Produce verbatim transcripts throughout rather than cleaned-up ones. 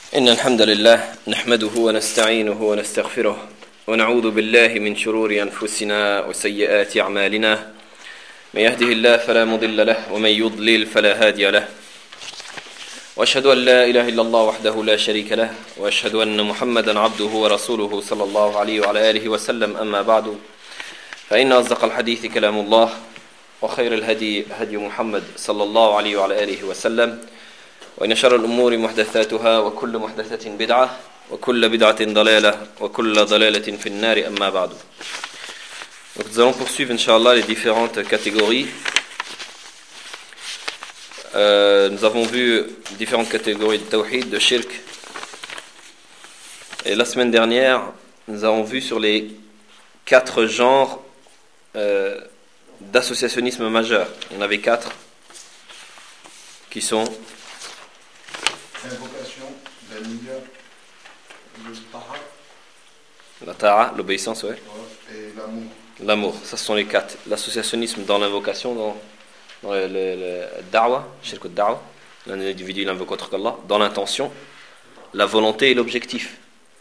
إن الحمد لله نحمده ونستعينه ونستغفره ونعوذ بالله من شرور أنفسنا وسيئات أعمالنا من يهده الله فلا مضل له ومن يضلل فلا هادي له وأشهد أن لا إله إلا الله وحده لا شريك له وأشهد أن محمدا عبده ورسوله صلى الله عليه وعلى آله وسلم أما بعد فإن أصدق الحديث كلام الله وخير الهدي هدي محمد صلى الله عليه وعلى آله وسلم وإن شر الأمور محدثاتها وكل محدثة بدعة وكل بدعة ضلالة وكل ضلالة في النار أما بعد. Donc nous allons poursuivre Inch'Allah les différentes catégories. Euh, nous avons vu différentes catégories de tawhid, de shirk. Et la semaine dernière, nous avons vu sur les quatre genres euh, d'associationnisme majeur. Il y en avait quatre qui sont l'invocation, la niya, le ta'a, la ta'a, l'obéissance, ouais. et l'amour. L'amour, ça ce sont les quatre. L'associationnisme dans l'invocation, dans, dans le, le, le da'wa, shirk al-da'wa, l'individu il invoque autre qu'Allah, dans l'intention, la volonté et l'objectif. D'accord ?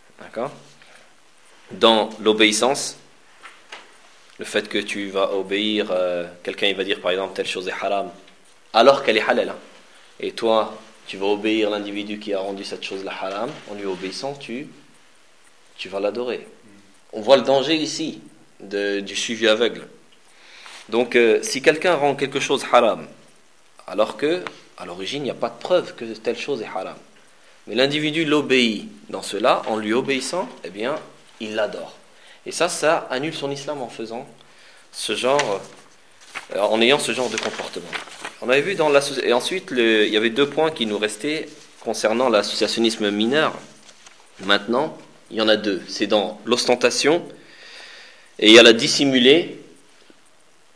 Dans l'obéissance, le fait que tu vas obéir, euh, quelqu'un il va dire par exemple telle chose est haram, alors qu'elle est halal. Hein. Et toi, tu vas obéir l'individu qui a rendu cette chose-là haram, en lui obéissant, tu, tu vas l'adorer. On voit le danger ici de, du suivi aveugle. Donc, euh, si quelqu'un rend quelque chose haram, alors que à l'origine il n'y a pas de preuve que telle chose est haram, mais l'individu l'obéit dans cela, en lui obéissant, eh bien, il l'adore. Et ça, ça annule son islam en faisant ce genre, euh, en ayant ce genre de comportement. On avait vu dans l'association. Et ensuite, le, il y avait deux points qui nous restaient concernant l'associationnisme mineur. Maintenant, il y en a deux. C'est dans l'ostentation et il y a la dissimulée. D'accord ?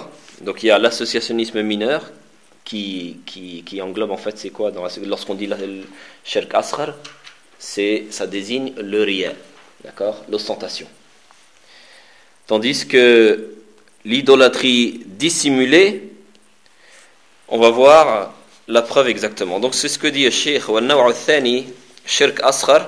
Donc il y a l'associationnisme mineur qui, qui, qui englobe en fait, c'est quoi dans la, lorsqu'on dit le shirk asghar, c'est, ça désigne le riya. D'accord ? L'ostentation. Tandis que l'idolâtrie dissimulée, on va voir la preuve exactement. Donc c'est ce que dit le Cheikh wa an-naw' ath-thani shirk asghar.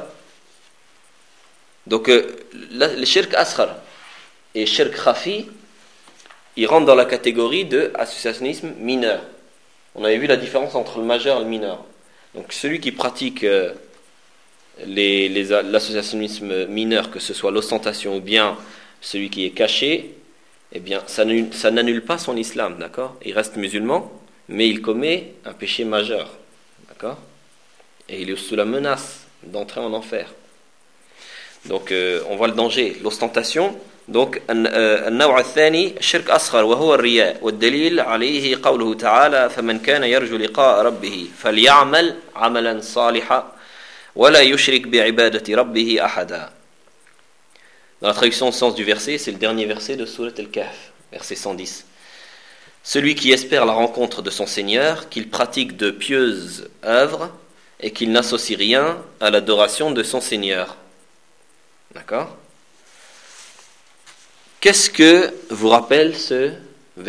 Donc le shirk asghar et shirk khafi, ils rentrent dans la catégorie de associationnisme mineur. On avait vu la différence entre le majeur et le mineur. Donc celui qui pratique euh, les, les, l'associationnisme mineur, que ce soit l'ostentation ou bien celui qui est caché, eh bien ça, ça n'annule pas son islam, d'accord ? Il reste musulman, mais il commet un péché majeur, d'accord ? Et il est sous la menace d'entrer en enfer. Donc euh, on voit le danger, l'ostentation. Donc النوع الثاني شرك أصغر وهو الرياء والدليل عليه قوله تعالى فمن كان يرجو لقاء ربه فليعمل عملا صالحا ولا يشرك بعبادة ربه أحدا. Dans la traduction au sens du verset, c'est le dernier verset de Surat Al-Kahf, verset cent dix. Celui qui espère la rencontre de son Seigneur, qu'il pratique de pieuses œuvres et qu'il n'associe rien à l'adoration de son Seigneur. D'accord ? Qu'est-ce que vous rappelle ce verset-là ?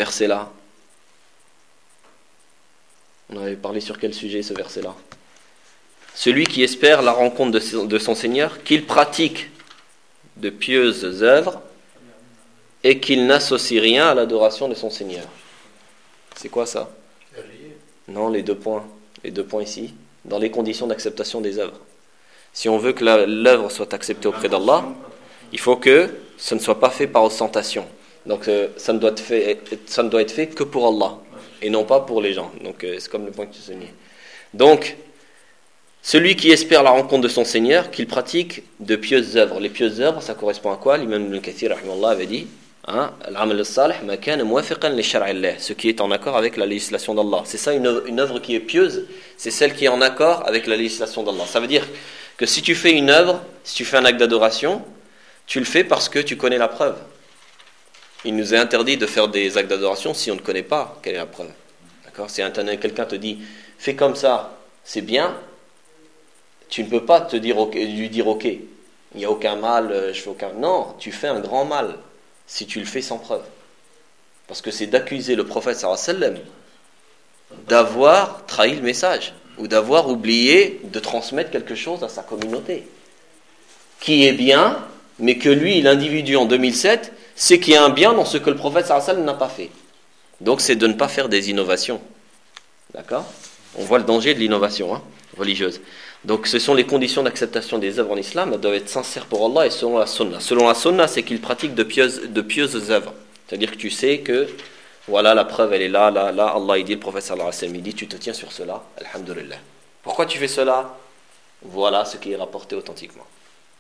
On avait parlé sur quel sujet ce verset-là ? Celui qui espère la rencontre de son Seigneur, qu'il pratique de pieuses œuvres et qu'il n'associe rien à l'adoration de son Seigneur. C'est quoi ça ? Non, les deux points. Les deux points ici. Dans les conditions d'acceptation des œuvres. Si on veut que la, l'œuvre soit acceptée auprès d'Allah, il faut que ce ne soit pas fait par ostentation. Donc euh, ça, ne doit être fait, ça ne doit être fait que pour Allah et non pas pour les gens. Donc euh, c'est comme le point que tu soulignais. Donc, celui qui espère la rencontre de son Seigneur, qu'il pratique de pieuses œuvres. Les pieuses œuvres, ça correspond à quoi ? L'imam Ibn Kathir rahimahullah avait dit hein, al-amal as-salih ma kana muwafiqan li shar'i Allah, ce qui est en accord avec la législation d'Allah. C'est ça une œuvre, une œuvre qui est pieuse, c'est celle qui est en accord avec la législation d'Allah. Ça veut dire que si tu fais une œuvre, si tu fais un acte d'adoration, tu le fais parce que tu connais la preuve. Il nous est interdit de faire des actes d'adoration si on ne connaît pas quelle est la preuve. D'accord ? Si quelqu'un te dit fais comme ça, c'est bien, tu ne peux pas te dire okay, lui dire ok, il n'y a aucun mal, je fais aucun. Non, tu fais un grand mal si tu le fais sans preuve. Parce que c'est d'accuser le prophète sallallahu alayhi wa sallam d'avoir trahi le message. ou d'avoir oublié de transmettre quelque chose à sa communauté qui est bien, mais que lui, l'individu en deux mille sept, c'est qu'il y a un bien dans ce que le prophète sallallahu alayhi wa sallam n'a pas fait. Donc c'est de ne pas faire des innovations. D'accord ? On voit le danger de l'innovation hein, religieuse. Donc ce sont les conditions d'acceptation des œuvres en islam, elles doivent être sincères pour Allah et selon la sunna. Selon la sunna, c'est qu'il pratique de pieuses, de pieuses œuvres. C'est-à-dire que tu sais que, voilà, la preuve elle est là, là, là, Allah il dit, le prophète sallallahu alayhi wa sallam il dit, tu te tiens sur cela, alhamdulillah. Pourquoi tu fais cela ? Voilà ce qui est rapporté authentiquement. D'accord ?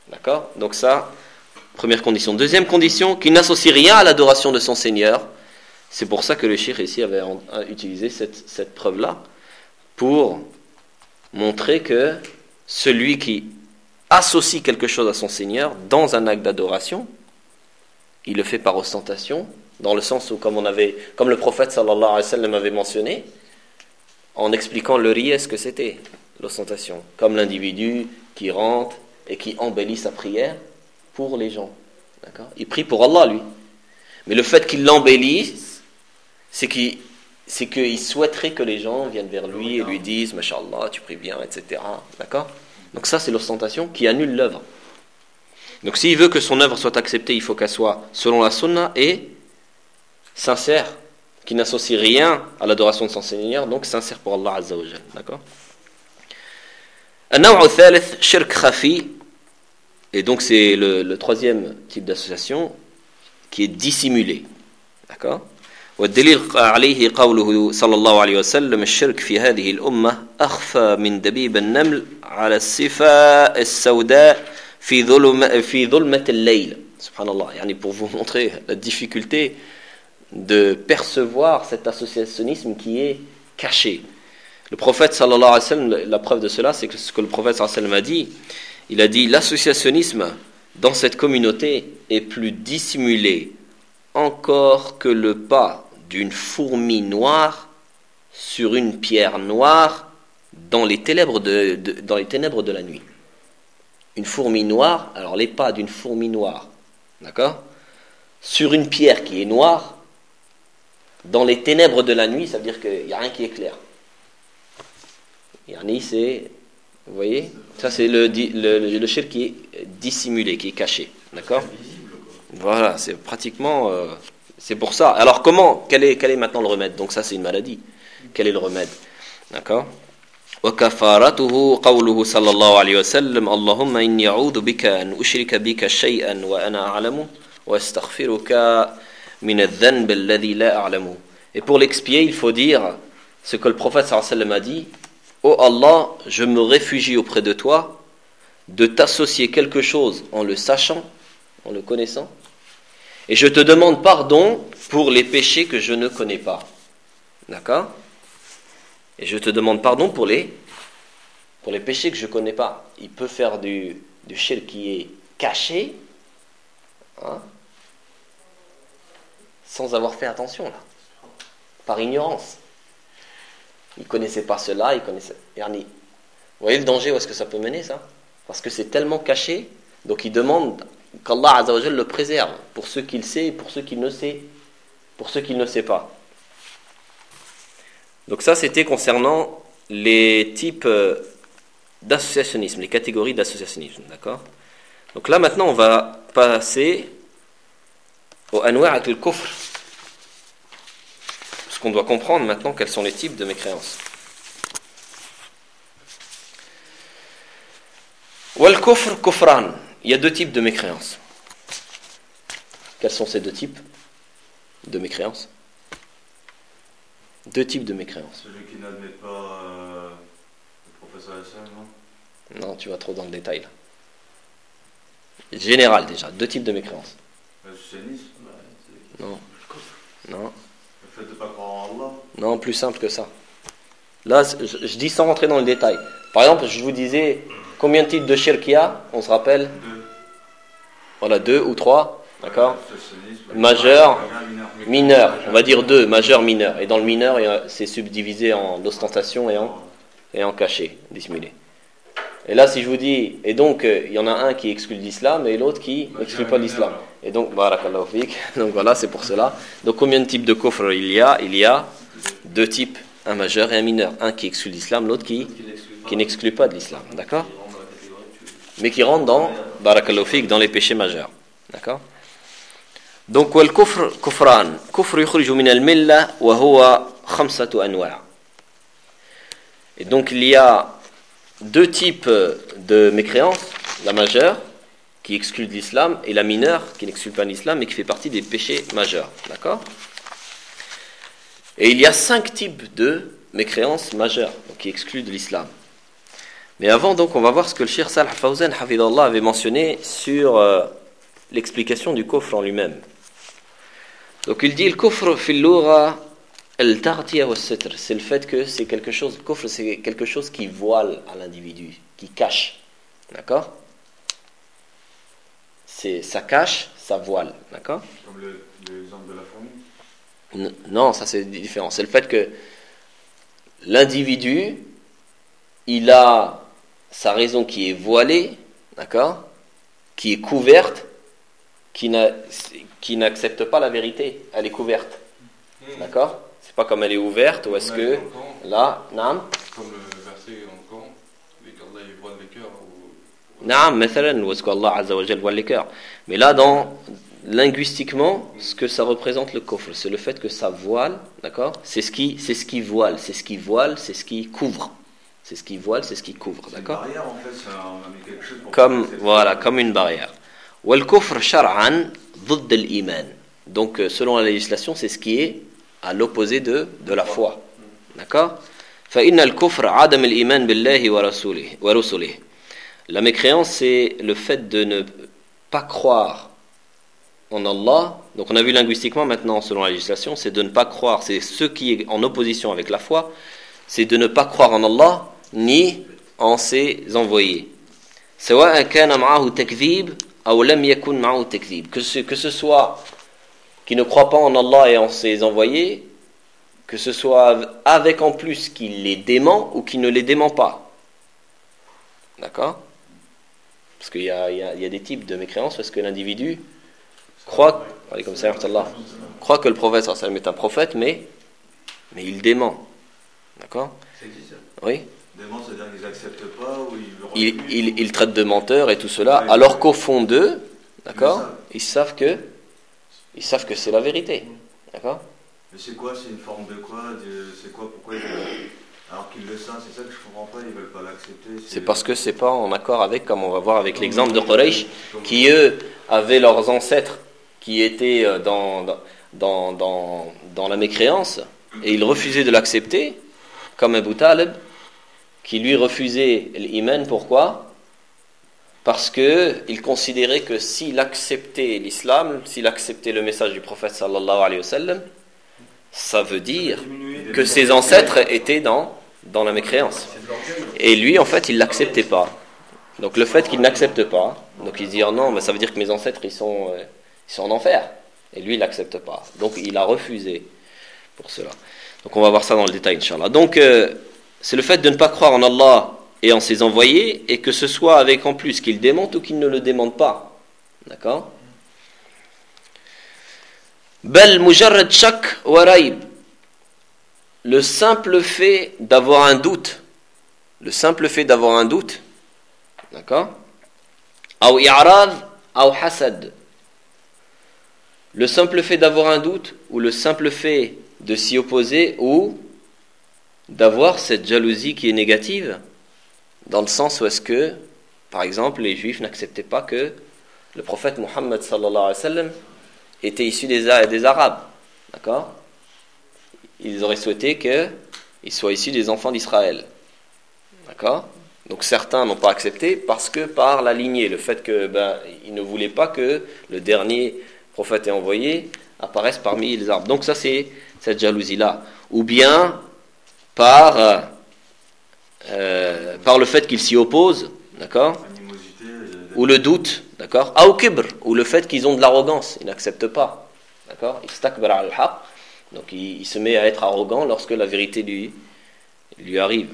Donc ça, première condition. Deuxième condition, qu'il n'associe rien à l'adoration de son Seigneur. C'est pour ça que le cheikh ici avait utilisé cette, cette preuve-là, pour montrer que celui qui associe quelque chose à son Seigneur dans un acte d'adoration, il le fait par ostentation, dans le sens où, comme, on avait, comme le prophète sallallahu alayhi wa sallam avait mentionné, en expliquant le riya, ce que c'était, l'ostentation, comme l'individu qui rentre et qui embellit sa prière pour les gens. D'accord ? Il prie pour Allah, lui. Mais le fait qu'il l'embellisse, c'est qu'il, c'est qu'il souhaiterait que les gens viennent vers lui et lui disent « Masha'Allah, tu pries bien, et cetera » D'accord ? Donc ça, c'est l'ostentation qui annule l'œuvre. Donc s'il veut que son œuvre soit acceptée, il faut qu'elle soit selon la sunna et sincère, qui n'associe rien à l'adoration de son Seigneur, donc sincère pour Allah Azza wa Jal. D'accord ? النوع الثالث شرك خفي. Et donc c'est le, le troisième type d'association qui est dissimulé. D'accord ? والدليل عليه قوله صلى الله عليه وسلم الشرك في هذه الأمة أخفى من دبيب النمل على الصفاء السوداء في ظلم في ظلمة الليل. Subhanallah. Yani pour vous montrer la difficulté de percevoir cet associationnisme qui est caché. Le prophète sallallahu alayhi wa sallam, la preuve de cela, c'est que ce que le prophète sallallahu alayhi wa sallam a dit. Il a dit, l'associationnisme dans cette communauté est plus dissimulé encore que le pas d'une fourmi noire sur une pierre noire dans les ténèbres de, de, dans les ténèbres de la nuit. Une fourmi noire, alors les pas d'une fourmi noire, d'accord ? Sur une pierre qui est noire, dans les ténèbres de la nuit, ça veut dire qu'il n'y a rien qui est clair. Yani c'est... Vous voyez ? Ça, c'est le, le, le, le shirk qui est dissimulé, qui est caché. D'accord ? Voilà, c'est pratiquement... Euh, c'est pour ça. Alors, comment ? Quel est, quel est maintenant le remède ? Donc, ça, c'est une maladie. Quel est le remède ? D'accord ? وكفارته قوله صلى الله عليه وسلم اللهم إني أعوذ بك أن أشرك بك شيئا وأنا أعلم وأستغفرك من الذنب الذي لا أعلم. Et pour l'expier, il faut dire ce que le prophète sallallahu alayhi wa sallam a dit. Ô oh Allah, je me réfugie auprès de toi de t'associer quelque chose en le sachant, en le connaissant, et je te demande pardon pour les péchés que je ne connais pas. D'accord ? Et je te demande pardon pour les, pour les péchés que je ne connais pas. Il peut faire du, du shirk qui est caché, hein, sans avoir fait attention, là, par ignorance. Il ne connaissait pas cela, il connaissait... Vous voyez le danger où est-ce que ça peut mener, ça ? Parce que c'est tellement caché, donc il demande qu'Allah Azza wa Jal le préserve, pour ceux qu'il sait et pour ceux qu'il ne sait, pour ceux qu'il ne sait pas. Donc ça, c'était concernant les types d'associationnisme, les catégories d'associationnisme, d'accord ? Donc là, maintenant, on va passer au anwa' avec le kufr. Parce qu'on doit comprendre maintenant quels sont les types de mécréances. Wal kufr kufran. Il y a deux types de mécréances. Quels sont ces deux types de mécréances ? Deux types de mécréances. Celui qui n'admet pas euh, le professeur Hassan, non ? Non, tu vas trop dans le détail là. Général déjà, deux types de mécréances. Le socialisme, bah, non. Non. Le fait de ne pas croire en Allah. Non, plus simple que ça. Là, je, je dis sans rentrer dans le détail. Par exemple, je vous disais combien de types de shirk il y a ? On se rappelle ? Deux. Voilà, deux ou trois. D'accord ? Le Majeur, mineur. On va dire deux, majeur, mineur. Et dans le mineur, c'est subdivisé en ostentation et en, et en caché, dissimulé. Et là, si je vous dis, et donc, il y en a un qui exclut l'islam et l'autre qui n'exclut pas l'islam. Et donc, barakallahu fik. Donc voilà, c'est pour cela. Donc, combien de types de kufr il y a ? Il y a deux types, un majeur et un mineur. Un qui exclut l'islam, l'autre qui qui n'exclut pas de l'islam, d'accord? Mais qui rentre dans, barakallahu fik, dans les péchés majeurs, d'accord? Donc, wal kufr kufran, kufr yukhriju min al-milla wa huwa khamsatu anwa'. Et donc il y a deux types de mécréance, la majeure qui exclut de l'islam et la mineure qui n'exclut pas de l'islam mais qui fait partie des péchés majeurs, d'accord? Et il y a cinq types de mécréance majeure donc, qui excluent de l'islam. Mais avant donc on va voir ce que le Cheikh Salih Fawzan hafidhallah avait mentionné sur euh, l'explication du kufr en lui-même. Donc il dit le kufr fil lugha al-taghtiya was-sitr, c'est le fait que c'est quelque chose, le kufr c'est quelque chose qui voile à l'individu, qui cache. D'accord? C'est ça cache, ça voile, d'accord? Comme le, l'exemple de la fourmi. N- non, ça c'est différent. C'est le fait que l'individu, il a sa raison qui est voilée, d'accord? Qui est couverte, qui, n'a, qui n'accepte pas la vérité. Elle est couverte, d'accord? C'est pas comme elle est ouverte, ou est-ce que là, nam? Comme le verset dans le Coran, qu'Allah il voile les cœurs. Ou... Naam, mathalan, ou est-ce qu'Allah Azza wa Jal voile les cœurs. Mais là, dans linguistiquement, ce que ça représente le kufr, c'est le fait que ça voile, d'accord? C'est ce qui, c'est ce qui voile, c'est ce qui voile, c'est ce qui couvre. C'est ce qui voile, c'est ce qui couvre, d'accord? C'est une barrière en fait, ça, on a mis quelque chose pour Comme, faire voilà, comme une barrière. Wal kufr shar'an ضد الإيمان. Donc, selon la législation, c'est ce qui est à l'opposé de, de la foi. D'accord? فإن الكفر عدم الإيمان بالله ورسوله ورسله. La mécréance, c'est le fait de ne pas croire en Allah. Donc, on a vu linguistiquement maintenant, selon la législation, c'est de ne pas croire. C'est ce qui est en opposition avec la foi, c'est de ne pas croire en Allah ni en ses envoyés. سواء كان معه تكذيب أو لم يكن معه تكذيب. Que ce, que ce soit qui ne croit pas en Allah et en ses envoyés, que ce soit avec en plus qui les dément ou qui ne les dément pas. D'accord? Parce qu'il y a, il y a, il y a des types de mécréance parce que l'individu croit, comme ça, croit que le prophète est un prophète, mais, mais il dément. D'accord? Oui. Dément, c'est-à-dire qu'ils n'acceptent pas ou ils il, il, il traite de menteur et tout cela, ouais, alors qu'au fond d'eux, d'accord, ils savent que ils savent que c'est la vérité. D'accord? Mais c'est quoi? C'est une forme de quoi? de, C'est quoi? Pourquoi ils veulent... Alors qu'ils le savent, c'est ça que je comprends pas, ils veulent pas l'accepter. C'est, c'est parce que c'est pas en accord avec, comme on va voir avec l'exemple de Quraysh, qui eux avaient leurs ancêtres qui étaient dans, dans, dans, dans la mécréance, et ils refusaient de l'accepter, comme Abu Talib, qui lui refusait l'iman. Pourquoi? Parce qu'il considérait que s'il acceptait l'islam, s'il acceptait le message du prophète sallallahu alayhi wa sallam, ça veut dire que ses ancêtres étaient dans, dans la mécréance. Et lui, en fait, il ne l'acceptait pas. Donc le fait qu'il n'accepte pas, donc il se dit oh non, mais ça veut dire que mes ancêtres ils sont, euh, ils sont en enfer. Et lui, il n'accepte pas. Donc il a refusé pour cela. Donc on va voir ça dans le détail, Inch'Allah. Donc euh, c'est le fait de ne pas croire en Allah et en ses envoyés, et que ce soit avec en plus qu'il démente ou qu'il ne le démente pas. D'accord? Bal mujarrad shak wa raib. Le simple fait d'avoir un doute, le simple fait d'avoir un doute, d'accord? Ou i'rad ou hasad. Le simple fait d'avoir un doute, ou le simple fait de s'y opposer, ou d'avoir cette jalousie qui est négative, dans le sens où est-ce que, par exemple, les Juifs n'acceptaient pas que le prophète Mohammed sallallahu alayhi wa sallam était issu des, des Arabes, d'accord? Ils auraient souhaité qu'il soit issu des enfants d'Israël, d'accord? Donc certains n'ont pas accepté parce que par la lignée, le fait que ben, ils ne voulaient pas que le dernier prophète est envoyé apparaisse parmi les Arabes. Donc ça c'est cette jalousie-là, ou bien par euh, par le fait qu'ils s'y opposent, d'accord? animosité, Ou le doute, d'accord? Ou kibr, ou le fait qu'ils ont de l'arrogance, ils n'acceptent pas, d'accord? Istakbar al-haq, donc il, il se met à être arrogant lorsque la vérité lui lui arrive.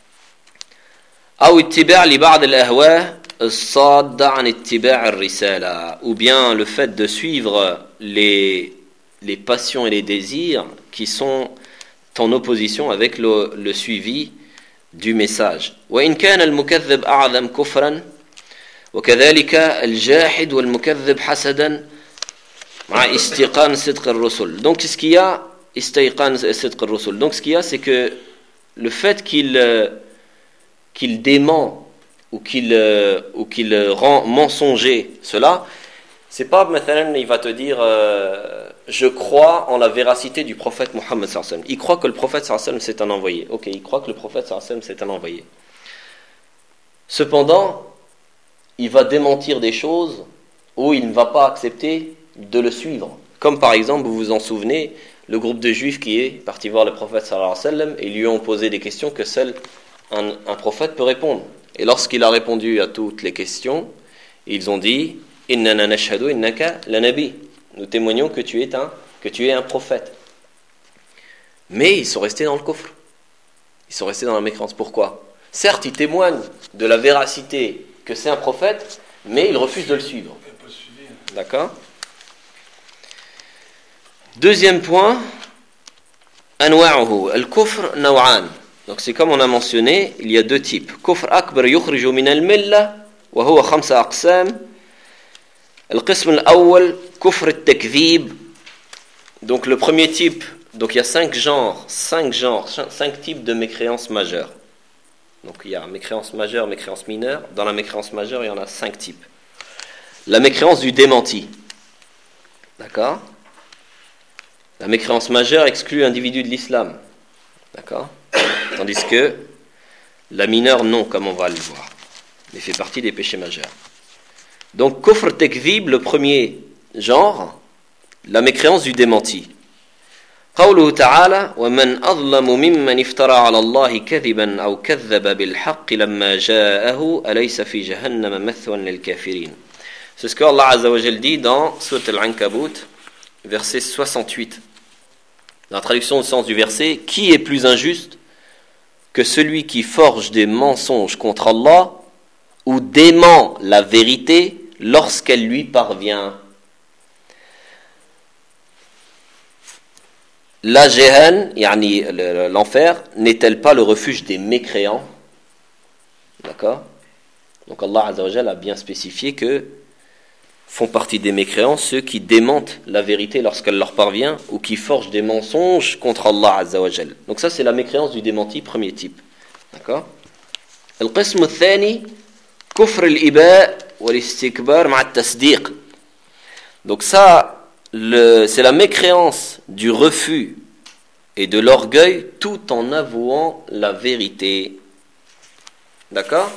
Ou ittiba' li ba'd al-ahwa as-sadda 'an ittiba' ar-risala, ou bien le fait de suivre les les passions et les désirs qui sont en opposition avec le, le suivi du message. وإن كان المكذب أعظم كفرا وكذلك الجاحد والمكذب حسدا مع استيقان صدق الرسل. Donc ce qu'il y a استيقان صدق الرسل. Donc ce qu'il y a c'est que le fait qu'il qu'il dément ou qu'il ou qu'il rend mensonger cela, c'est pas maintenant il va te dire euh, je crois en la véracité du prophète Mohammed sallallahu alayhi wa sallam. Il croit que le prophète sallallahu alayhi wa sallam c'est un envoyé. OK, il croit que le prophète sallallahu alayhi wa sallam c'est un envoyé. Cependant, il va démentir des choses où il ne va pas accepter de le suivre. Comme par exemple, vous vous en souvenez, le groupe de juifs qui est parti voir le prophète sallallahu alayhi wa sallam et lui ont posé des questions que seul un, un prophète peut répondre. Et lorsqu'il a répondu à toutes les questions, ils ont dit Innana nashhadu innaka la nabi. Nous témoignons que tu es un que tu es un prophète. Mais ils sont restés dans le kufr. Ils sont restés dans la mécréance. Pourquoi? Certes, ils témoignent de la véracité que c'est un prophète, mais ils refusent de le suivre. D'accord? Deuxième point, anwa'uhu al-kufr naw'an. Donc c'est comme on a mentionné, il y a deux types. Kufr akbar yukhriju min al-millah wa huwa khamsa aqsam. Al-qism al-awwal kufr al-takdhib. Donc le premier type, donc il y a cinq genres, cinq genres, cinq types de mécréances majeures. Donc il y a mécréance majeure, mécréance mineure. Dans la mécréance majeure, il y en a cinq types. La mécréance du démenti. D'accord? La mécréance majeure exclut l'individu de l'islam. D'accord? Tandis que la mineure, non, comme on va le voir. Elle fait partie des péchés majeurs. Donc, kufr takdhib, le premier genre, la mécréance du démenti. قوله تعالى ومن أظلم ممن افترى على الله كذبا أو كذب بالحق لما جاءه أليس في جهنم مثوى للكافرين. C'est ce que Allah Azza wa Jal dit dans Sourate Al-Ankabut, verset soixante-huit. Dans la traduction au sens du verset, qui est plus injuste que celui qui forge des mensonges contre Allah ou dément la vérité lorsqu'elle lui parvient? La Jehan, yani l'enfer, n'est-elle pas le refuge des mécréants? D'accord? Donc Allah Azza wa Jal a bien spécifié que font partie des mécréants ceux qui démentent la vérité lorsqu'elle leur parvient ou qui forgent des mensonges contre Allah Azza wa Jal. Donc ça c'est la mécréance du démenti, premier type. D'accord? Al-qism al-thani kufr al-iba' wal-istikbar ma'a at-tasdiq. Donc ça Le, c'est la mécréance du refus et de l'orgueil tout en avouant la vérité. D'accord?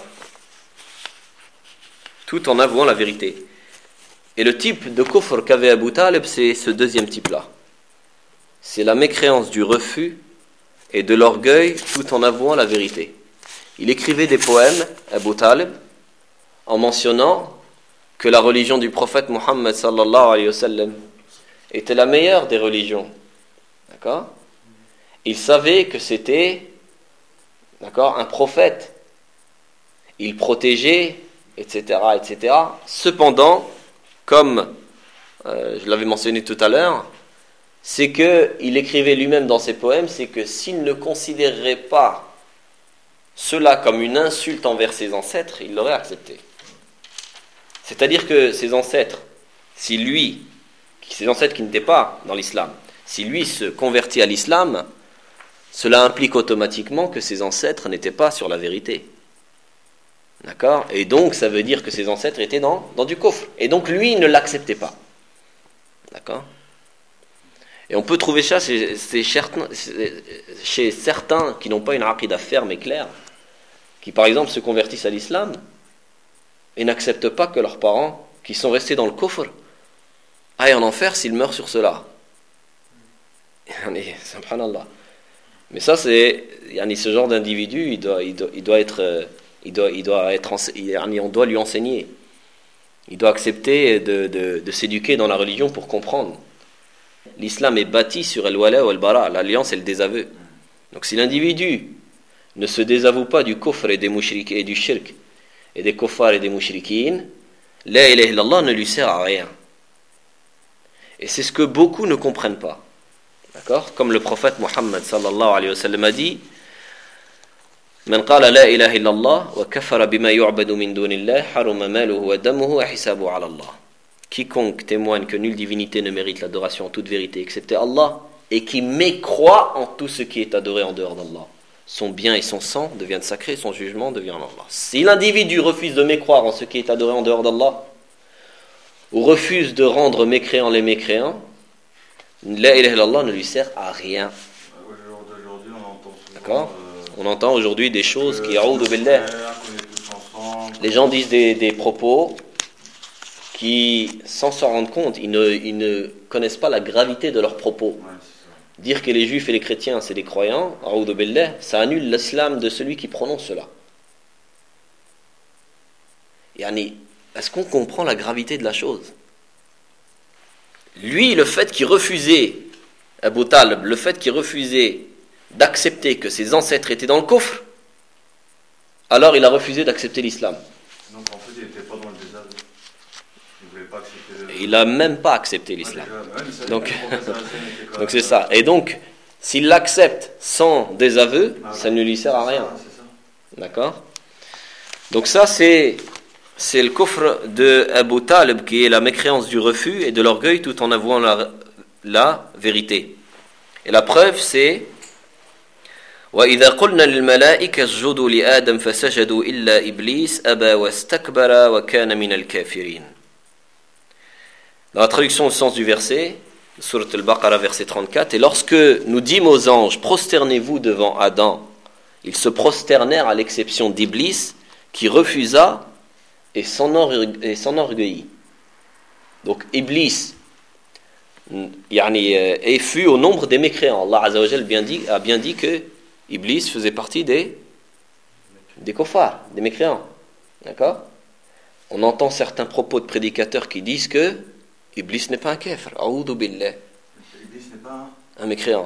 Tout en avouant la vérité. Et le type de kufr qu'avait Abu Talib, c'est ce deuxième type-là. C'est la mécréance du refus et de l'orgueil tout en avouant la vérité. Il écrivait des poèmes, Abu Talib, en mentionnant que la religion du prophète Mohammed sallallahu alayhi wa sallam était la meilleure des religions. D'accord? Il savait que c'était, d'accord, un prophète. Il protégeait, et cetera, et cetera. Cependant, comme euh, je l'avais mentionné tout à l'heure, c'est qu'il écrivait lui-même dans ses poèmes, c'est que s'il ne considérerait pas cela comme une insulte envers ses ancêtres, il l'aurait accepté. C'est-à-dire que ses ancêtres, si lui, ses ancêtres qui n'étaient pas dans l'islam, si lui se convertit à l'islam, cela implique automatiquement que ses ancêtres n'étaient pas sur la vérité. D'accord? Et donc ça veut dire que ses ancêtres étaient dans, dans du kufr. Et donc lui il ne l'acceptait pas. D'accord? Et on peut trouver ça chez, chez certains qui n'ont pas une aqidah ferme et claire, qui par exemple se convertissent à l'islam et n'acceptent pas que leurs parents, qui sont restés dans le kufr, aille en enfer s'il meurt sur cela. Subhanallah. Mais ça c'est, ce genre d'individu, il doit, il doit, il doit être, il doit, il doit être, on doit lui enseigner. Il doit accepter de, de, de s'éduquer dans la religion pour comprendre. L'islam est bâti sur al-wala ou al-bara, l'alliance et le désaveu. Donc si l'individu ne se désavoue pas du kufr et, des mushrik, et du shirk et des kuffars et des mushrikin, la ilaha illallah ne lui sert à rien. Et c'est ce que beaucoup ne comprennent pas. D'accord? Comme le prophète Mohammed sallallahu alayhi wa sallam a dit, من قال لا إله إلا الله وكفر بما يعبد من دون الله حرم ماله ودمه وحسابه على الله. Quiconque témoigne que nulle divinité ne mérite l'adoration en toute vérité excepté Allah et qui mécroit en tout ce qui est adoré en dehors d'Allah, son bien et son sang deviennent sacrés, son jugement devient Allah. Si l'individu refuse de mécroire en ce qui est adoré en dehors d'Allah ou refuse de rendre mécréants les mécréants, la ilaha illallah ne lui sert à rien. Aujourd'hui, on entend souvent, D'accord ? euh, On entend aujourd'hui des choses que qui a'oudhu billah. qu'on est tous ensemble. Les gens disent des, des propos qui, sans s'en rendre compte, ils ne, ils ne connaissent pas la gravité de leurs propos. Ouais, c'est ça. Dire que les juifs et les chrétiens, c'est des croyants, a'oudhu billah, ça annule l'islam de celui qui prononce cela. Yani, est-ce qu'on comprend la gravité de la chose ? Lui, le fait qu'il refusait, Abu Talib, le fait qu'il refusait d'accepter que ses ancêtres étaient dans le kufr, alors il a refusé d'accepter l'islam. Donc en fait, il n'était pas dans le désastre. Il ne voulait pas accepter le... Il n'a même pas accepté l'islam. Ouais, déjà, ouais, il savait Donc, que le professeur Hassan était quand donc c'est même- ça. Et donc, s'il l'accepte sans désaveu, Ah, ça ne lui sert à c'est rien. ça, c'est ça. D'accord ? Donc ça, c'est, c'est le kufr de Abu Talib, qui est la mécréance du refus et de l'orgueil tout en avouant la, la vérité. Et la preuve, c'est وَإِذَا قُلْنَا لِلْمَلَائِكَةِ اسْجُدُوا لِآدَمَ فَسَجَدُوا إِلَّا إِبْلِيسَ أَبَى وَاسْتَكْبَرَ وَكَانَ مِنَ الْكَافِرِينَ. Dans la traduction au sens du verset, Surat al-Baqarah, verset trente-quatre, et lorsque nous dîmes aux anges, prosternez-vous devant Adam, ils se prosternèrent à l'exception d'Iblis, qui refusa et s'enorgueillit. Donc Iblis yani, et fut au nombre des mécréants. Allah Azza wa Jal bien dit, a bien dit que Iblis faisait partie des, des kuffars, des mécréants. D'accord ? On entend certains propos de prédicateurs qui disent que Iblis n'est pas un kafir. A'oudhu billah. Iblis n'est pas un... Un mécréant.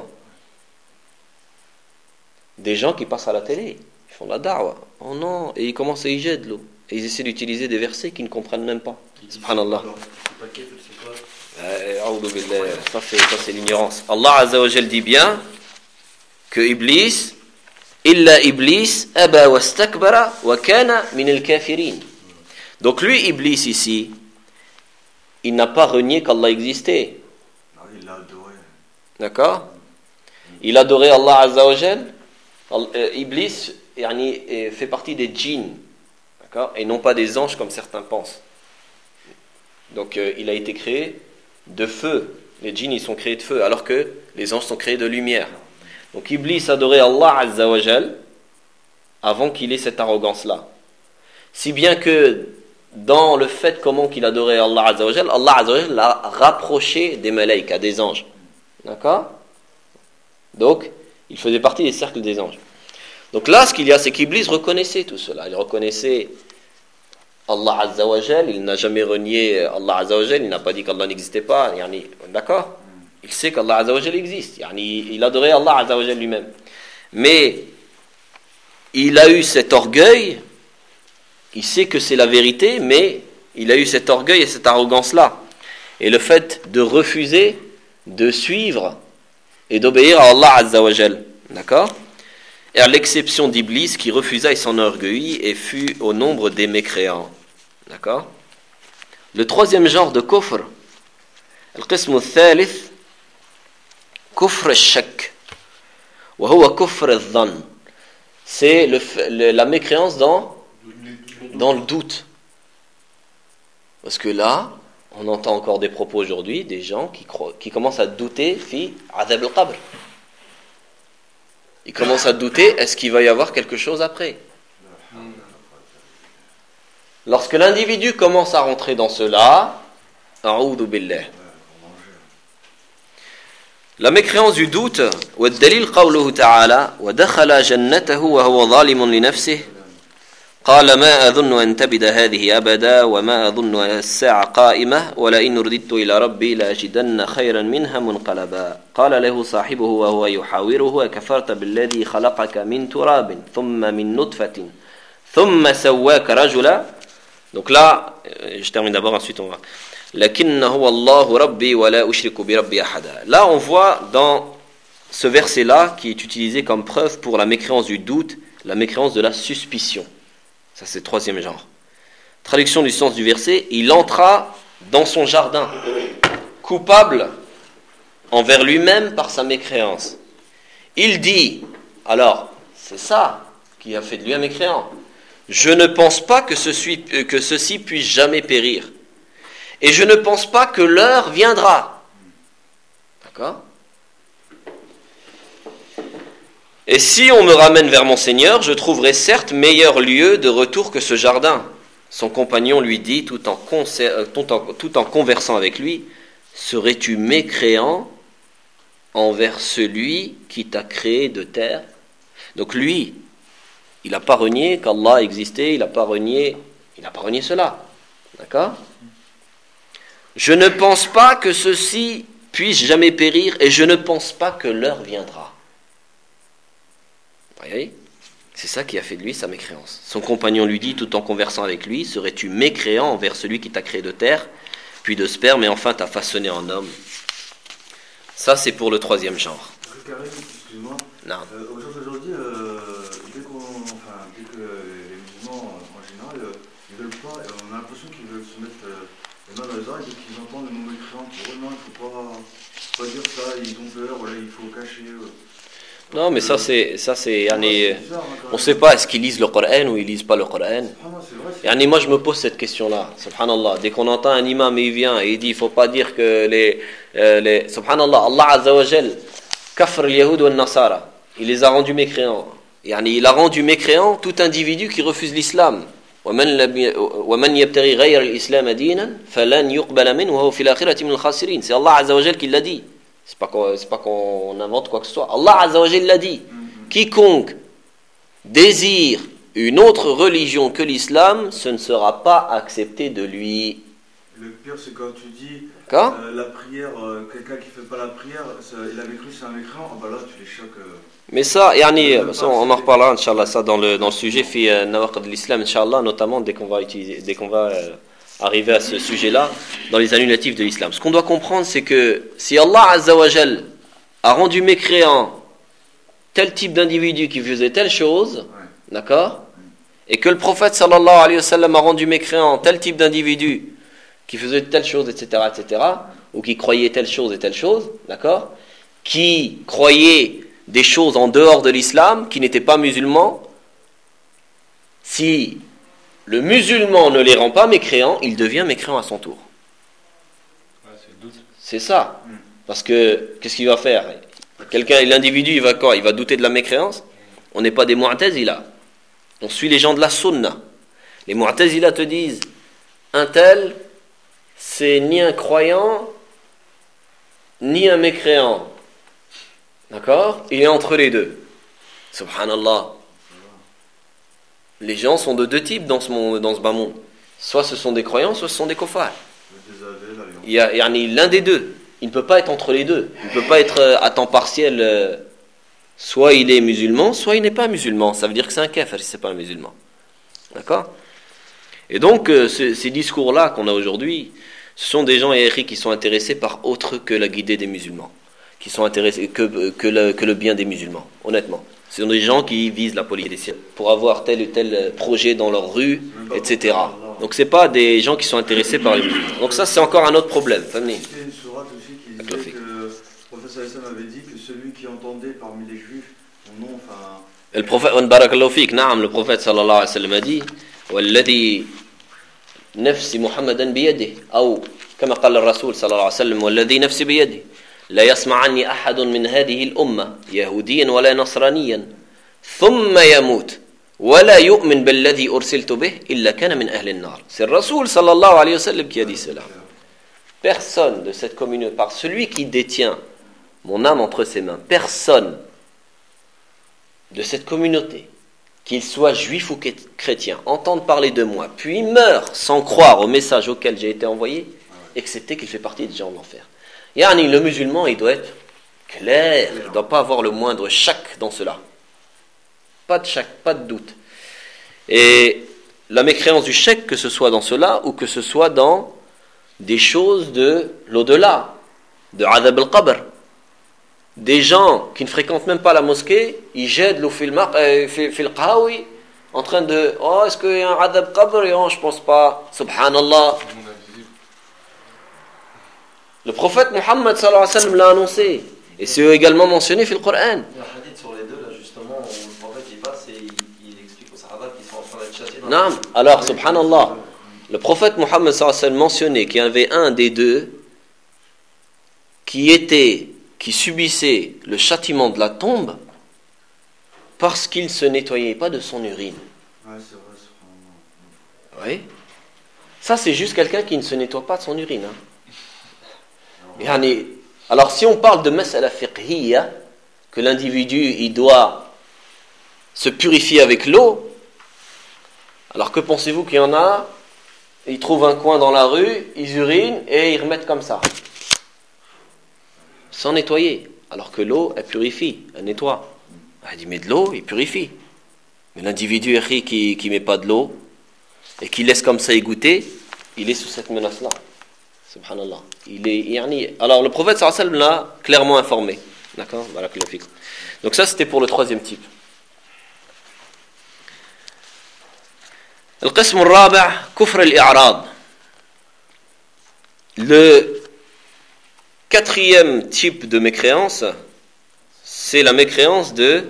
Des gens qui passent à la télé, ils font la da'wa. Oh non, et ils commencent à y jeter de l'eau. Et ils essaient d'utiliser des versets qu'ils ne comprennent même pas. Subhanallah. C'est pas kefir, c'est quoi? Euh, a'oudhu billah. Ça c'est, ça c'est l'ignorance. Allah Azza wa Jal dit bien que Iblis, illa Iblis, aba wastakbara wa kana min al-kafirin. Donc lui, Iblis ici, il n'a pas renié qu'Allah existait. Ah, il l'a adoré. D'accord ? Il adorait Allah Azza wa Jal. Euh, Iblis yani, fait partie des djinns, d'accord ? Et non pas des anges comme certains pensent. Donc euh, il a été créé de feu. Les djinns ils sont créés de feu, alors que les anges sont créés de lumière. Donc Iblis adorait Allah Azza wa Jal avant qu'il ait cette arrogance-là. Si bien que dans le fait comment qu'il adorait Allah Azza wa Jal, Allah Azza wa Jal l'a rapproché des malaïkas, des anges. D'accord ? Donc, il faisait partie des cercles des anges. Donc là, ce qu'il y a, c'est qu'Iblis reconnaissait tout cela. Il reconnaissait Allah Azza wa Jal, il n'a jamais renié Allah Azza wa Jal, il n'a pas dit qu'Allah n'existait pas. Yani, d'accord ? Il sait qu'Allah Azza wa Jal existe. Yani, il adorait Allah Azza wa Jal lui-même. Mais il a eu cet orgueil, il sait que c'est la vérité, mais il a eu cet orgueil et cette arrogance-là. Et le fait de refuser de suivre et d'obéir à Allah Azza wa Jal. D'accord ? Et à l'exception d'Iblis qui refusa et s'enorgueillit et fut au nombre des mécréants. D'accord ? Le troisième genre de kufr, القسم الثالث كفر الشك وهو كفر الظن. C'est le, le, la mécréance dans, dans le doute. Parce que là, on entend encore des propos aujourd'hui, des gens qui, croient, qui commencent à douter, fi adhab al-qabr. Ils commencent à douter, est-ce qu'il va y avoir quelque chose après ? Lorsque l'individu commence à rentrer dans cela, a'oudhu billah. La mécréance du doute, والدليل قوله تعالى ودخل جنته وهو ظالم لنفسه قال ما أظن أن تبد هذه أبدا وما أظن الساعة قائمة ولئن رددت إلى ربي لأجدن خيرا منها منقلبا قال له صاحبه وهو يحاوره أكفرت بالذي خلقك من تراب ثم من نطفة ثم سواك رجلا. Donc là, je termine d'abord, ensuite on va. لكن هو الله ربي ولا أشرك بربي أحدا. Là on voit dans ce verset-là qui est utilisé comme preuve pour la mécréance du doute la mécréance de la suspicion. Ça, c'est le troisième genre. Traduction du sens du verset, il entra dans son jardin, coupable envers lui-même par sa mécréance. Il dit, alors, c'est ça qui a fait de lui un mécréant. Je ne pense pas que, ceci, que ceci puisse jamais périr. Et je ne pense pas que l'heure viendra. D'accord ? Et si on me ramène vers mon Seigneur, je trouverai certes meilleur lieu de retour que ce jardin. Son compagnon lui dit, tout en, conser- tout en, tout en conversant avec lui, serais-tu mécréant envers celui qui t'a créé de terre ? Donc lui, il n'a pas renié qu'Allah existait, il n'a pas renié, il n'a pas renié cela. D'accord ? Je ne pense pas que ceci puisse jamais périr et je ne pense pas que l'heure viendra. Vous voyez ? C'est ça qui a fait de lui sa mécréance. Son compagnon lui dit, tout en conversant avec lui, serais-tu mécréant envers celui qui t'a créé de terre, puis de sperme, et enfin t'a façonné en homme ? Ça, c'est pour le troisième genre. Karim, excuse-moi. Non. Euh, au jour d'aujourd'hui, euh, dès, qu'on, enfin, dès que les musulmans, en général, euh, ils veulent pas, on a l'impression qu'ils veulent se mettre euh, les mains dans les oreilles dès qu'ils entendent le mot mécréant. Pour eux, non, il ne faut pas, faut pas dire ça, ils ont peur, voilà, il faut cacher. Euh. Non, mais ça, c'est, ça, c'est, yani, C'est bizarre, hein, on ne sait pas, est-ce qu'ils lisent le Coran ou ils ne lisent pas le Coran. Ah, non, c'est vrai, c'est Yani, moi, je me pose cette question-là, subhanallah. Dès qu'on entend un imam et il vient et il dit, il ne faut pas dire que les, euh, les subhanallah, Allah Azza wa Jal, kafr al-yahoud wa al-nasara, il les a rendus mécréants. Yani, il a rendu mécréant tout individu qui refuse l'islam. وَمَنْ يَبْتَغِي غَيْرَ الْإِسْلَامَ دِينًا فَلَنْ يُقْبَلَ مِنْهُ وَهُوَ فِي الْآخِرَةِ مِنَ الْخَاسِرِينَ. C'est Allah Azza wa Jal qui l'a dit. C'est pas qu'on, c'est pas qu'on invente quoi que ce soit. Allah Azza wa Jal l'a dit. Mm-hmm. Quiconque désire une autre religion que l'islam, ce ne sera pas accepté de lui. Le pire, c'est quand tu dis Quand euh, la prière, euh, quelqu'un qui ne fait pas la prière, ça, il avait cru c'est un mécréant, ah bah là tu les choques. Euh... Mais ça, yani, ça, on en reparlera, Inch'Allah, ça dans le, dans le sujet, fi nawaqid de l'islam, Inch'Allah, notamment dès qu'on va, utiliser, dès qu'on va euh, arriver à ce sujet-là, dans les annulatifs de l'islam. Ce qu'on doit comprendre, c'est que si Allah Azza wa Jal a rendu mécréant tel type d'individu qui faisait telle chose, ouais. D'accord, et que le prophète sallallahu alayhi wa sallam a rendu mécréant tel type d'individu qui faisait telle chose, et cetera, et cetera, ou qui croyait telle chose et telle chose, d'accord, qui croyait des choses en dehors de l'islam, qui n'étaient pas musulmans, si le musulman ne les rend pas mécréants, il devient mécréant à son tour. Ouais, c'est le doute. C'est ça. Parce que, qu'est-ce qu'il va faire ? Quelqu'un, l'individu, il va quoi ? Il va douter de la mécréance ? On n'est pas des Mu'tazila. On suit les gens de la Sunna. Les Mu'tazila te disent, un tel, c'est ni un croyant, ni un mécréant. D'accord ? Il est entre les deux. Subhanallah. Les gens sont de deux types dans ce monde, dans ce bas monde. Soit ce sont des croyants, soit ce sont des kuffars. Il y a, il y a l'un des deux. Il ne peut pas être entre les deux. Il ne peut pas être à temps partiel. Soit il est musulman, soit il n'est pas musulman. Ça veut dire que c'est un kafir si ce n'est pas un musulman. D'accord ? Et donc, ce, ces discours-là qu'on a aujourd'hui, ce sont des gens qui sont intéressés par autre que la guidée des musulmans. Qui sont intéressés que, que, le, que le bien des musulmans, honnêtement. Ce sont des gens qui visent la politique pour avoir tel ou tel projet dans leur rue, et cetera. Donc ce n'est pas des gens qui sont intéressés par les musulmans. Donc ça, c'est encore un autre problème. Il y a une sourate aussi qui disait que le prophète sallallahu alayhi wa sallam avait dit que celui qui entendait parmi les juifs son nom, enfin... Le prophète, barakallahu fik, naam, le prophète sallallahu alayhi wa sallam a dit والذي نفس محمدا بيده أو كما قال الرسول صلى الله عليه وسلم والذي نفسي بيده لا يسمعني أحد من هذه الأمة يهوديا ولا نصرانيا ثم يموت ولا يؤمن بالذي أرسلت به إلا كان من أهل النار. C'est le Rasoul sallallahu alayhi wa sallam qui a dit cela. Personne de cette communauté, par celui qui détient mon âme entre ses mains, personne de cette communauté, qu'il soit juif ou chrétien, entende parler de moi, puis meurt sans croire au message auquel j'ai été envoyé, excepté qu'il fait partie des gens de l'enfer. Yani, le musulman, il doit être clair, il ne doit pas avoir le moindre shak dans cela. Pas de shak, pas de doute. Et la mécréance du shak, que ce soit dans cela, ou que ce soit dans des choses de l'au-delà, de adab al-qabr, des gens qui ne fréquentent même pas la mosquée, ils jettent l'eau fil qahawi en train de oh, est-ce qu'il y a un adab qabr? Et oh, je pense pas. Subhanallah. Le prophète Mohammed sallallahu alayhi wa sallam l'a annoncé. Et c'est également mentionné dans le Coran. Il y a un hadith sur les deux, là, justement, où le prophète il passe et il, il explique aux sahaba qu'ils sont en train d'être châtiés dans Non. Alors, subhanallah, le prophète Mohammed sallallahu alayhi wa sallam mentionnait qu'il y avait un des deux qui était, qui subissait le châtiment de la tombe parce qu'il ne se nettoyait pas de son urine. Ouais, c'est vrai, c'est vraiment... Oui. Ça, c'est juste quelqu'un qui ne se nettoie pas de son urine. Hein. Yani, alors, si on parle de mas'ala fiqhiyya, que l'individu, il doit se purifier avec l'eau, alors que pensez-vous qu'il y en a, ils trouvent un coin dans la rue, ils urinent et ils remettent comme ça, sans nettoyer, alors que l'eau, elle purifie, elle nettoie. Elle dit, mais de l'eau, il purifie. Mais l'individu qui ne met pas de l'eau et qui laisse comme ça égoutter, il est sous cette menace-là. Subhanallah. Il est, yani, alors le prophète sallallahu alayhi wa sallam l'a clairement informé. D'accord? Donc ça, c'était pour le troisième type. القسم الرابع كفر الإعراض. Le quatrième type de mécréance, c'est la mécréance de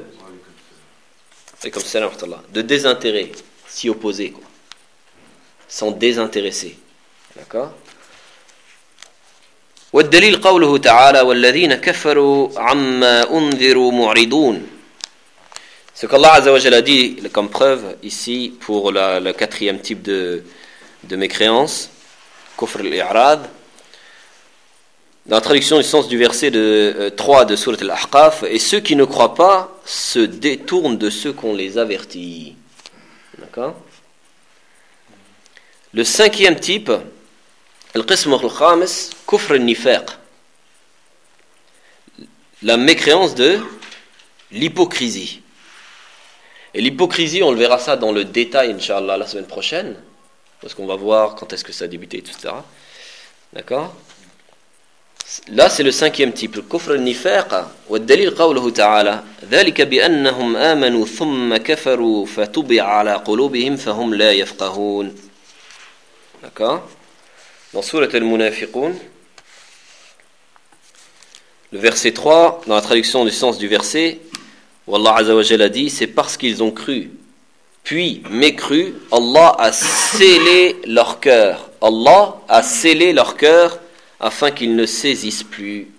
de désintérêt, s'y opposer, quoi. Sans désintéresser. D'accord? والدليل قوله تعالى والذين كفروا عما أنذروا معرضون. Ce qu'Allah Azza wa Jalla a dit comme preuve ici pour la, le quatrième type de, de mécréance, kufr al-i'rad, dans la traduction du sens du verset de, euh, trois de Surat al-Ahqaf, et ceux qui ne croient pas se détournent de ceux qu'on les avertit. D'accord? Le cinquième type, al-qism al-khamis, kufr al-nifaq, la mécréance de l'hypocrisie. Et l'hypocrisie, on le verra ça dans le détail, Inch'Allah, la semaine prochaine, parce qu'on va voir quand est-ce que ça a débuté, et cetera. D'accord? Là, c'est le cinquième type, le kufr al-nifaq. والدليل قوله تعالى ذلك بأنهم آمنوا ثم كفروا فتبع على قلوبهم فهم لا يفقهون. D'accord? Dans Surat al-Munafiqun, le verset trois, dans la traduction du sens du verset, où Allah Azza wa Jalla dit, c'est parce qu'ils ont cru, puis mécru, Allah a scellé leur cœur. Allah a scellé leur cœur afin qu'ils ne saisissent plus.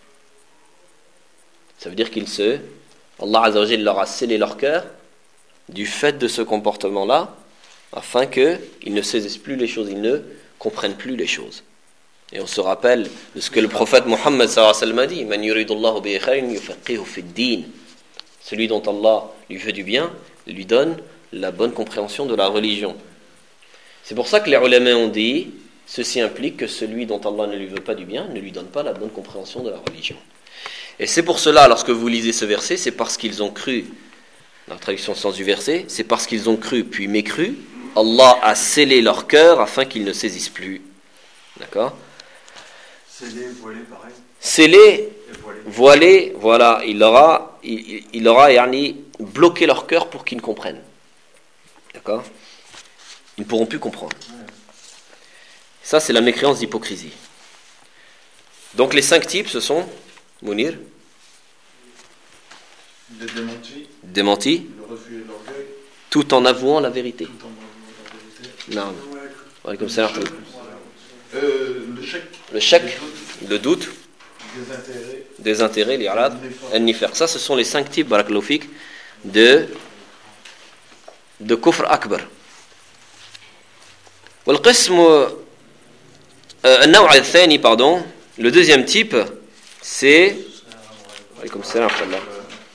Ça veut dire qu'ils se... Allah Azza wa Jalla leur a scellé leur cœur du fait de ce comportement-là, afin qu'ils ne saisissent plus les choses, ils ne comprennent plus les choses. Et on se rappelle de ce que le prophète Mohammed sallallahu alayhi wa sallam a dit, Man yuridullahu bihi khayran yufaqihu fi ddin. Celui dont Allah lui veut du bien, lui donne la bonne compréhension de la religion. C'est pour ça que les ulama ont dit, ceci implique que celui dont Allah ne lui veut pas du bien ne lui donne pas la bonne compréhension de la religion. Et c'est pour cela, lorsque vous lisez ce verset, c'est parce qu'ils ont cru, dans la traduction sens du verset, c'est parce qu'ils ont cru puis mécru, Allah a scellé leur cœur afin qu'ils ne saisissent plus. D'accord? Scellé, voilé, pareil. Scellé, voilé, voilà, il aura, il, il aura yani, bloqué leur cœur pour qu'ils ne comprennent. D'accord? Ils ne pourront plus comprendre. Ça, c'est la mécréance d'hypocrisie. Donc, les cinq types, ce sont, Mounir, le démenti, démenti, le refus et l'orgueil, tout en avouant la vérité. tout en avouant la vérité. Non. Ouais, comme ça. Euh, le chèque, Le chèque, le doute, des intérêts, désintérêt, l'irad, el-nifaq. Ça, ce sont les cinq types, barakallahu fik, de, de kufr akbar. والقسم النوع الثاني pardon, le deuxième type, c'est عليكم السلام ورحمة الله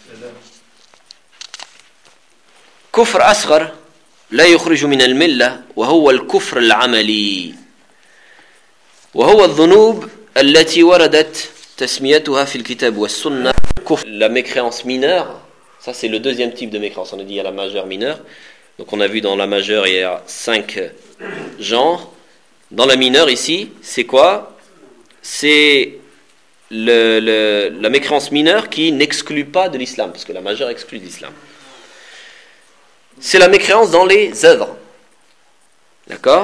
كفر أصغر لا يخرج من الملة وهو الكفر العملي وهو الذنوب التي وردت تسميتها في الكتاب والسنة كفر. La mécréance mineure, ça c'est le deuxième type de mécréance. On a dit il y a la majeure mineure. Donc on a vu dans la majeure il y a cinq genres. Dans la mineure ici, c'est quoi? C'est le, le, la mécréance mineure qui n'exclut pas de l'islam, parce que la majeure exclut de l'islam. C'est la mécréance dans les œuvres. D'accord ?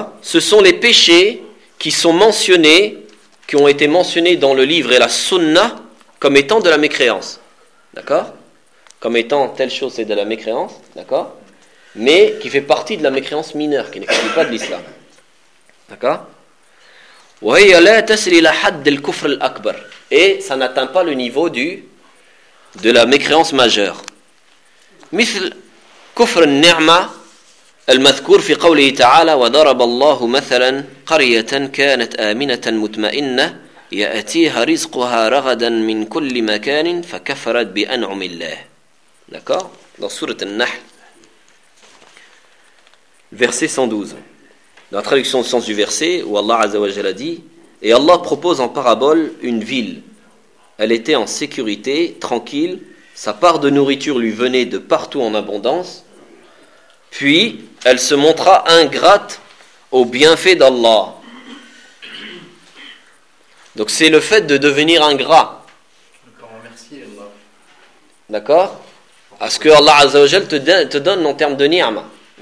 Ce sont les péchés qui sont mentionnés, qui ont été mentionnés dans le livre et la sunna comme étant de la mécréance. D'accord ? Comme étant telle chose, c'est de la mécréance. D'accord ? Mais qui fait partie de la mécréance mineure, qui n'exclut pas de l'islam. D'accord ? Et ça n'atteint pas le niveau du, de la mécréance majeure. مثل كفر النعمة المذكور في قوله تعالى وضرب الله مثلا قرية كانت آمنة مطمئنة يأتيها رزقها رغدا من كل مكان فكفرت بأنعم الله. D'accord ? Dans sourate An-Nahl, verset cent douze. Dans la traduction du sens du verset, où Allah Azza wa Jalla dit « Et Allah propose en parabole une ville. Elle était en sécurité, tranquille, sa part de nourriture lui venait de partout en abondance, puis elle se montra ingrate au bienfait d'Allah. » Donc c'est le fait de devenir ingrat. Ne pas remercier Allah. D'accord ? À ce que Allah Azza wa Jalla te donne en termes de ni'ma. D'accord ?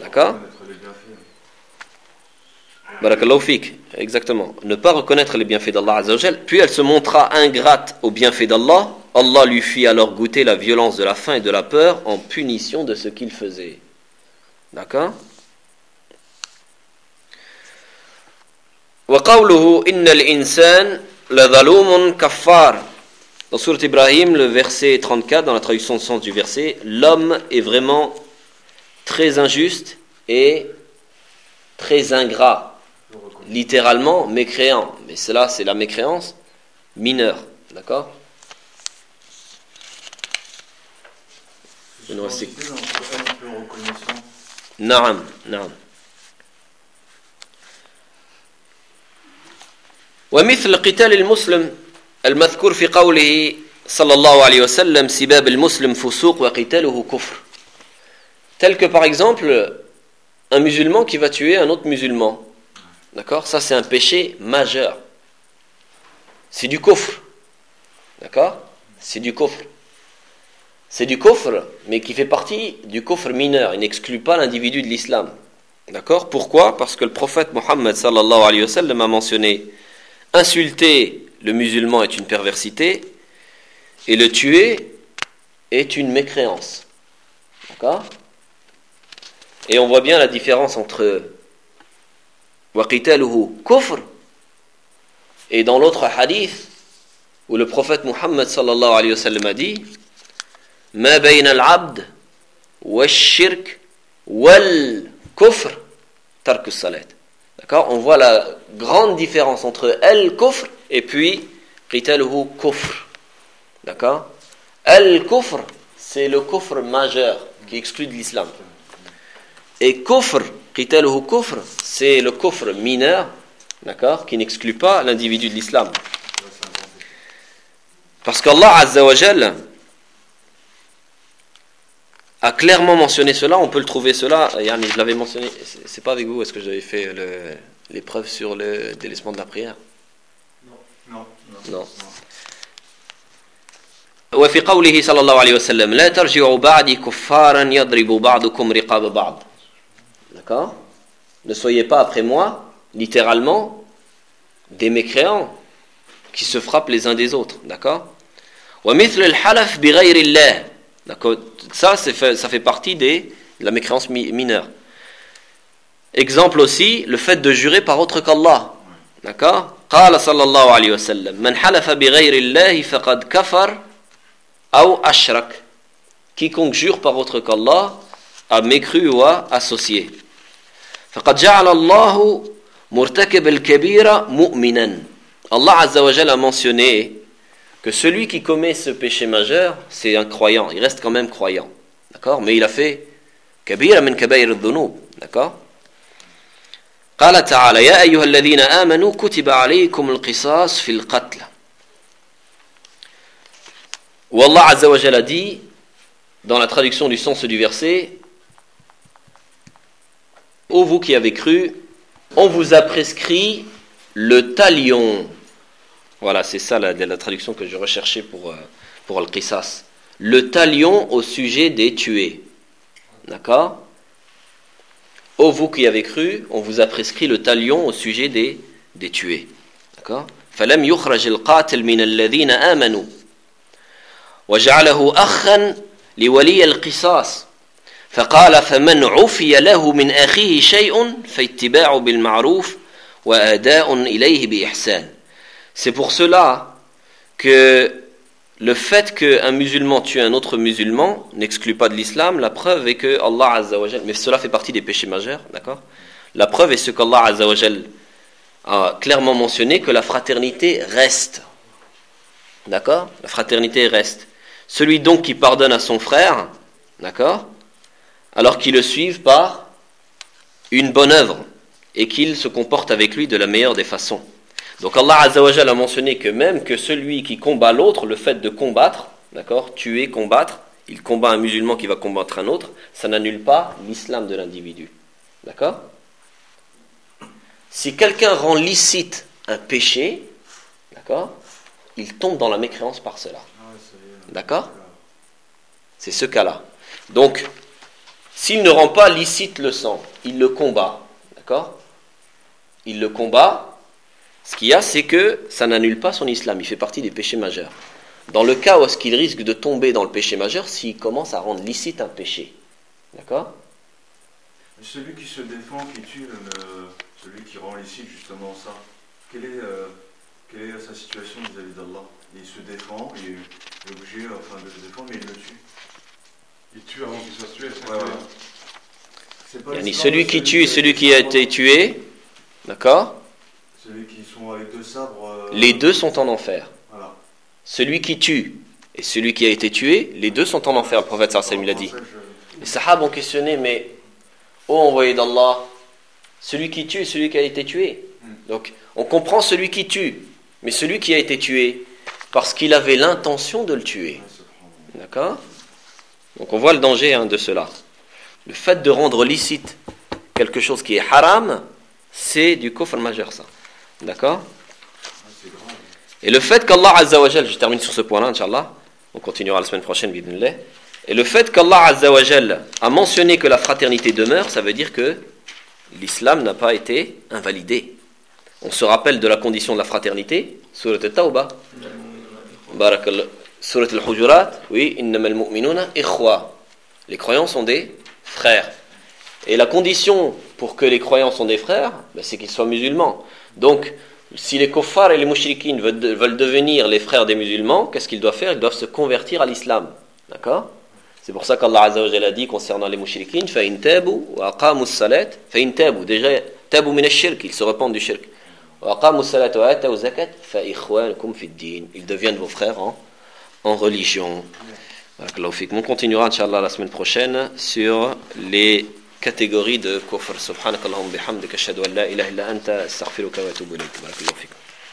Barakallahu fik, exactement. Ne pas reconnaître les bienfaits d'Allah Azza wa Jal, puis elle se montra ingrate aux bienfaits d'Allah. Allah lui fit alors goûter la violence de la faim et de la peur en punition de ce qu'il faisait. D'accord ? Wa qawluhu innal insan la zalumun kaffar. Dans sourate Ibrahim, le verset trente-quatre, dans la traduction de sens du verset, l'homme est vraiment très injuste et très ingrat. Littéralement mécréant, mais cela c'est la mécréance mineure, d'accord ? Je sais un peu reconnaissant. Naam, naam. ومثل قتال المسلم المذكور في قوله صلى الله عليه وسلم سباب المسلم فسوق وقتاله كفر. Tel que par exemple un musulman qui va tuer un autre musulman. D'accord ? Ça, c'est un péché majeur. C'est du kufr. D'accord ? C'est du kufr. C'est du kufr, mais qui fait partie du kufr mineur. Il n'exclut pas l'individu de l'islam. D'accord ? Pourquoi ? Parce que le prophète Mohammed sallallahu alayhi wa sallam a mentionné insulter le musulman est une perversité et le tuer est une mécréance. D'accord ? Et on voit bien la différence entre وَقِتَالُهُ كُفْرٌ et dans l'autre hadith où le prophète Muhammad sallallahu alayhi wa sallam a dit مَا بَيْنَ الْعَبْدِ وَالشِّرْكِ وَالْكُفْرِ تَرْكُ الصَّلَاةِ. D'accord ? On voit la grande différence entre al-kufr et puis قِتَالُهُ كُفْرٌ. D'accord ? Al-kufr, c'est le kufr majeur qui exclut de l'islam. Et kufr, qitaluhu kufr, c'est le kufr mineur, d'accord, qui n'exclut pas l'individu de l'islam. Parce qu'Allah Azza wa Jal a clairement mentionné cela, on peut le trouver cela, yani je l'avais mentionné, c'est pas avec vous, est-ce que j'avais fait le, l'épreuve sur le délaissement de la prière ? Non. Non. non. وفي قوله صلى الله عليه وسلم لا ترجعوا بعدي كفارا يضرب بعضكم رقاب بعض. D'accord ? Ne soyez pas après moi, littéralement, des mécréants qui se frappent les uns des autres. D'accord ? ومثل الحلف بغير الله. D'accord ? Ça, c'est fait, ça fait partie des, de la mécréance mineure. Exemple aussi, le fait de jurer par autre qu'Allah. D'accord ? قال صلى الله عليه وسلم من حلف بغير الله فقد كفر أو أشرك. Quiconque jure par autre qu'Allah a mécru ou a associé. فقد جعل الله مرتكب الكبيرة مؤمنا. Allah Azza wa Jalla a mentionné que celui qui commet ce péché majeur, c'est un croyant, il reste quand même croyant. D'accord ? Mais il a fait كبيرة من كبائر الذنوب. D'accord ? قال تعالى يا أيها الذين آمنوا كتب عليكم القصاص في القتل. Où Allah Azza wa Jalla dit, dans la traduction du sens du verset, ô vous qui avez cru, on vous a prescrit le talion Voilà, c'est ça la, la traduction que je recherchais pour, euh, pour Al-Qisas. Le talion au sujet des tués. D'accord? Ô vous qui avez cru, on vous a prescrit le talion au sujet des, des tués. D'accord? فَلَمْ يُخْرَجِ الْقَاتِلْ مِنَ الَّذِينَ آمَنُوا وَجَعَلَهُ أَخًّا لِوَلِيَّ الْقِصَاصِ فقال فمن عفي له من أخيه شيء فاتباع بالمعروف وأداء إليه بإحسان. C'est pour cela que le fait qu'un musulman tue un autre musulman n'exclut pas de l'islam. La preuve est que Allah Azza wa Jal, mais cela fait partie des péchés majeurs, d'accord? La preuve est ce qu'Allah Azza wa Jal a clairement mentionné, que la fraternité reste. D'accord? La fraternité reste. Celui donc qui pardonne à son frère, d'accord? Alors qu'il le suive par une bonne œuvre et qu'il se comporte avec lui de la meilleure des façons. Donc Allah Azza wa Jal a mentionné que même que celui qui combat l'autre, le fait de combattre, d'accord, tuer, combattre, il combat un musulman qui va combattre un autre, ça n'annule pas l'islam de l'individu. D'accord? Si quelqu'un rend licite un péché, d'accord, il tombe dans la mécréance par cela. D'accord? C'est ce cas-là. Donc, s'il ne rend pas licite le sang, il le combat, d'accord? Il le combat, ce qu'il y a, c'est que ça n'annule pas son islam, il fait partie des péchés majeurs. Dans le cas où est-ce qu'il risque de tomber dans le péché majeur, s'il commence à rendre licite un péché, d'accord? Celui qui se défend, qui tue, le, celui qui rend licite justement ça, quelle est, euh, quelle est sa situation vis-à-vis d'Allah? Il se défend, il est obligé enfin, de se défendre, mais il le tue. Il tue avant qu'il soit tué. C'est Ouais, voilà. C'est pas Yani l'islam, celui qui tue et celui qui a été tué, d'accord? Celui qui sont avec deux sabres. Euh, Les deux sont en enfer. Voilà. Celui qui tue et celui qui a été tué, les deux sont en enfer, le prophète sallallahu alayhi wa sallam l'a dit. Les sahaba ont questionné, mais ô envoyé d'Allah, celui qui tue et celui qui a été tué. Donc, on comprend celui qui tue, mais celui qui a été tué, parce qu'il avait l'intention de le tuer. D'accord? Donc, on voit le danger hein, de cela. Le fait de rendre licite quelque chose qui est haram, c'est du kufr majeur, ça. D'accord? Et le fait qu'Allah Azza wa Jal, je termine sur ce point-là, Inch'Allah, on continuera la semaine prochaine, bidnillah. Et le fait qu'Allah Azza wa Jal a mentionné que la fraternité demeure, ça veut dire que l'islam n'a pas été invalidé. On se rappelle de la condition de la fraternité, Surat al-Tawbah, Barakallah, Surat al-Hujurat, oui, Innama al-mu'minuna ikhwa. Les croyants sont des frères. Et la condition pour que les croyants sont des frères, ben, c'est qu'ils soient musulmans. Donc, si les kuffars et les mushrikines veulent, de, veulent devenir les frères des musulmans, qu'est-ce qu'ils doivent faire? Ils doivent se convertir à l'islam. D'accord? C'est pour ça qu'Allah Azza wa Jalla a dit concernant les mushrikines, فَإِن تَابُوا وَأَقَامُوا الصَّلَاةَ فَإِن تَابُوا, déjà, تَابُوا مِنَ الشِّرْك, ils se repentent du shirk. وَأَقَامُوا الصَّلَاةَ وَآتَوُا الزَّكَاةَ فَإِخْوَانُكُمْ فِي الدِّينِ, ils deviennent vos frères en, en religion. On continuera, Inch'Allah, la semaine prochaine sur les catégories de kufr. Subhanakallahumma bihamdika ashhadu an la ilaha illa anta astaghfiruka wa atubu ilayk. Barakallahu fikum.